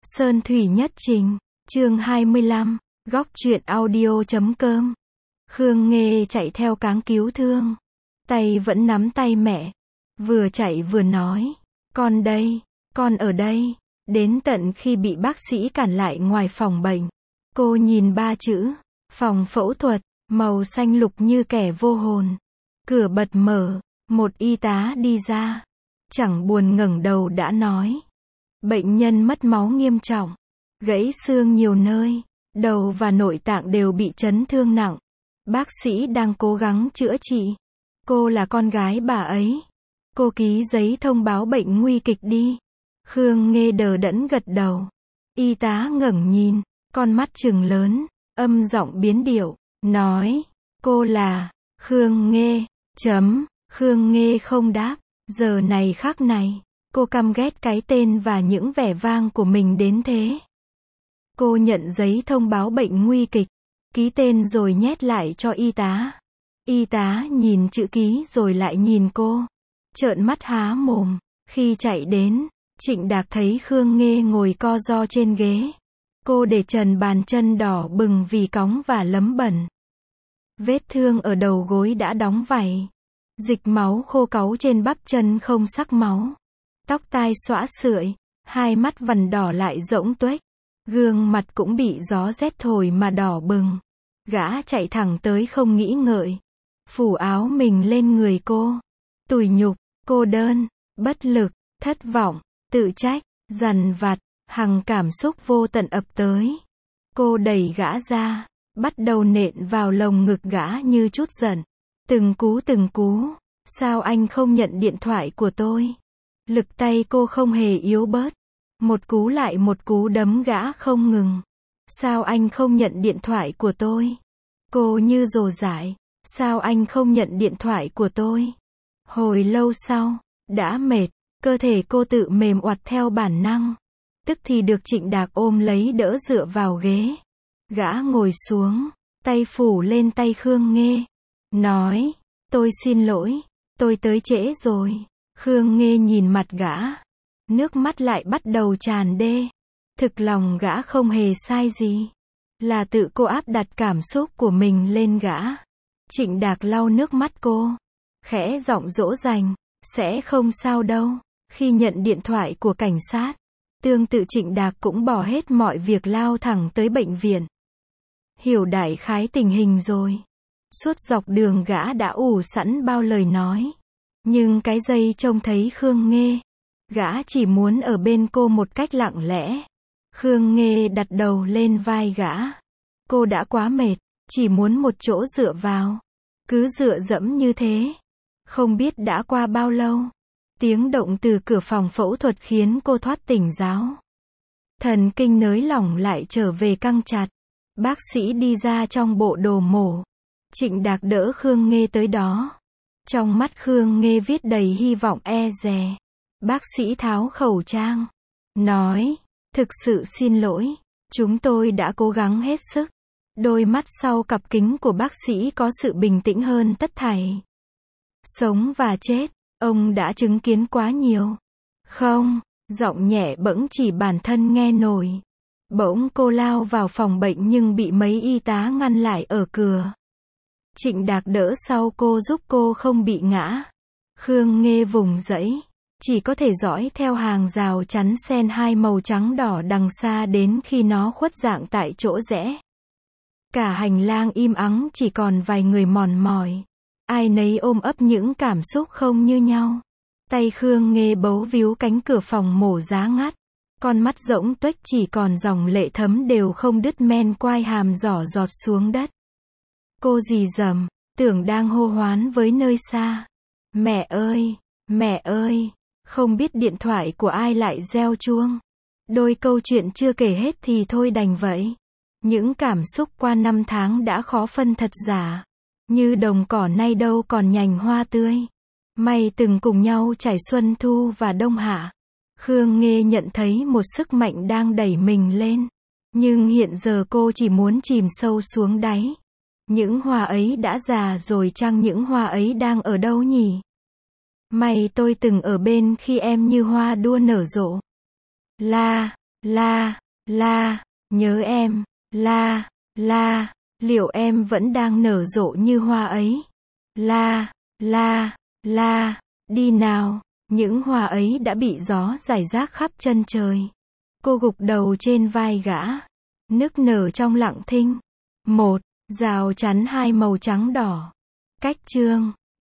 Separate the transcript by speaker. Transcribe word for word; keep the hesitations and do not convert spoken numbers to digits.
Speaker 1: Sơn Thủy Nhất Trình, chương hai mươi lăm, góc truyện audio chấm com. Khương Nghê chạy theo cáng cứu thương. Tay vẫn nắm tay mẹ. Vừa chạy vừa nói, con đây, con ở đây. Đến tận khi bị bác sĩ cản lại ngoài phòng bệnh. Cô nhìn ba chữ, phòng phẫu thuật, màu xanh lục như kẻ vô hồn. Cửa bật mở, một y tá đi ra. Chẳng buồn ngẩng đầu đã nói. Bệnh nhân mất máu nghiêm trọng, gãy xương nhiều nơi, đầu và nội tạng đều bị chấn thương nặng. Bác sĩ đang cố gắng chữa trị. Cô là con gái bà ấy. Cô ký giấy thông báo bệnh nguy kịch đi. Khương Nghê đờ đẫn gật đầu. Y tá ngẩng nhìn, con mắt trừng lớn, âm giọng biến điệu, nói, cô là Khương Nghê, chấm, Khương Nghê không đáp. Giờ này khắc này, cô căm ghét cái tên và những vẻ vang của mình đến thế. Cô nhận giấy thông báo bệnh nguy kịch, ký tên rồi nhét lại cho y tá. Y tá nhìn chữ ký rồi lại nhìn cô, trợn mắt há mồm. Khi chạy đến, Trịnh Đạc thấy Khương Nghê ngồi co ro trên ghế. Cô để trần bàn chân đỏ bừng vì cóng và lấm bẩn. Vết thương ở đầu gối đã đóng vảy. Dịch máu khô cáu trên bắp chân không sắc máu. Tóc tai xõa sượi, hai mắt vằn đỏ lại rỗng tuếch. Gương mặt cũng bị gió rét thổi mà đỏ bừng. Gã chạy thẳng tới không nghĩ ngợi. Phủ áo mình lên người cô. Tủi nhục, cô đơn, bất lực, thất vọng, tự trách, dằn vặt, hằng cảm xúc vô tận ập tới. Cô đẩy gã ra, bắt đầu nện vào lồng ngực gã như chút giận. Từng cú từng cú, sao anh không nhận điện thoại của tôi? Lực tay cô không hề yếu bớt. Một cú lại một cú đấm gã không ngừng. Sao anh không nhận điện thoại của tôi? Cô như rồ dại. Sao anh không nhận điện thoại của tôi? Hồi lâu sau, đã mệt, cơ thể cô tự mềm oặt theo bản năng. Tức thì được Trịnh Đạc ôm lấy đỡ dựa vào ghế. Gã ngồi xuống, tay phủ lên tay Khương Nghê. Nói, tôi xin lỗi, tôi tới trễ rồi. Khương Nghê nhìn mặt gã. Nước mắt lại bắt đầu tràn đê. Thực lòng gã không hề sai gì. Là tự cô áp đặt cảm xúc của mình lên gã. Trịnh Đạc lau nước mắt cô. Khẽ giọng dỗ dành, sẽ không sao đâu. Khi nhận điện thoại của cảnh sát, tương tự Trịnh Đạc cũng bỏ hết mọi việc lao thẳng tới bệnh viện. Hiểu đại khái tình hình rồi. Suốt dọc đường gã đã ủ sẵn bao lời nói. Nhưng cái giây trông thấy Khương Nghê, gã chỉ muốn ở bên cô một cách lặng lẽ. Khương Nghê đặt đầu lên vai gã. Cô đã quá mệt, chỉ muốn một chỗ dựa vào. Cứ dựa dẫm như thế. Không biết đã qua bao lâu. Tiếng động từ cửa phòng phẫu thuật khiến cô thoát tỉnh giáo. Thần kinh nới lỏng lại trở về căng chặt. Bác sĩ đi ra trong bộ đồ mổ. Trịnh Đạc đỡ Khương Nghê tới đó. Trong mắt Khương Nghê viết đầy hy vọng e dè. Bác sĩ tháo khẩu trang. Nói, thực sự xin lỗi. Chúng tôi đã cố gắng hết sức. Đôi mắt sau cặp kính của bác sĩ có sự bình tĩnh hơn tất thảy. Sống và chết, ông đã chứng kiến quá nhiều. Không, giọng nhẹ bẫng chỉ bản thân nghe nổi. Bỗng cô lao vào phòng bệnh nhưng bị mấy y tá ngăn lại ở cửa. Trịnh Đạc đỡ sau cô giúp cô không bị ngã. Khương Nghê vùng dẫy, chỉ có thể dõi theo hàng rào chắn sen hai màu trắng đỏ đằng xa đến khi nó khuất dạng tại chỗ rẽ. Cả hành lang im ắng chỉ còn vài người mòn mỏi. Ai nấy ôm ấp những cảm xúc không như nhau. Tay Khương Nghê bấu víu cánh cửa phòng mổ giá ngắt. Con mắt rỗng tuếch chỉ còn dòng lệ thấm đều không đứt men quai hàm giỏ giọt xuống đất. Cô rì rầm, tưởng đang hô hoán với nơi xa. Mẹ ơi, mẹ ơi, không biết điện thoại của ai lại reo chuông. Đôi câu chuyện chưa kể hết thì thôi đành vậy. Những cảm xúc qua năm tháng đã khó phân thật giả. Như đồng cỏ nay đâu còn nhành hoa tươi. May từng cùng nhau trải xuân thu và đông hạ. Khương Nghê nhận thấy một sức mạnh đang đẩy mình lên. Nhưng hiện giờ cô chỉ muốn chìm sâu xuống đáy. Những hoa ấy đã già rồi chăng, những hoa ấy đang ở đâu nhỉ? May tôi từng ở bên khi em như hoa đua nở rộ. La, La, la, nhớ em, la, la, liệu em vẫn đang nở rộ như hoa ấy? La, la, la, đi nào, những hoa ấy đã bị gió rải rác khắp chân trời. Cô gục đầu trên vai gã, nức nở trong lặng thinh. Một, rào chắn hai màu trắng đỏ. Cách chương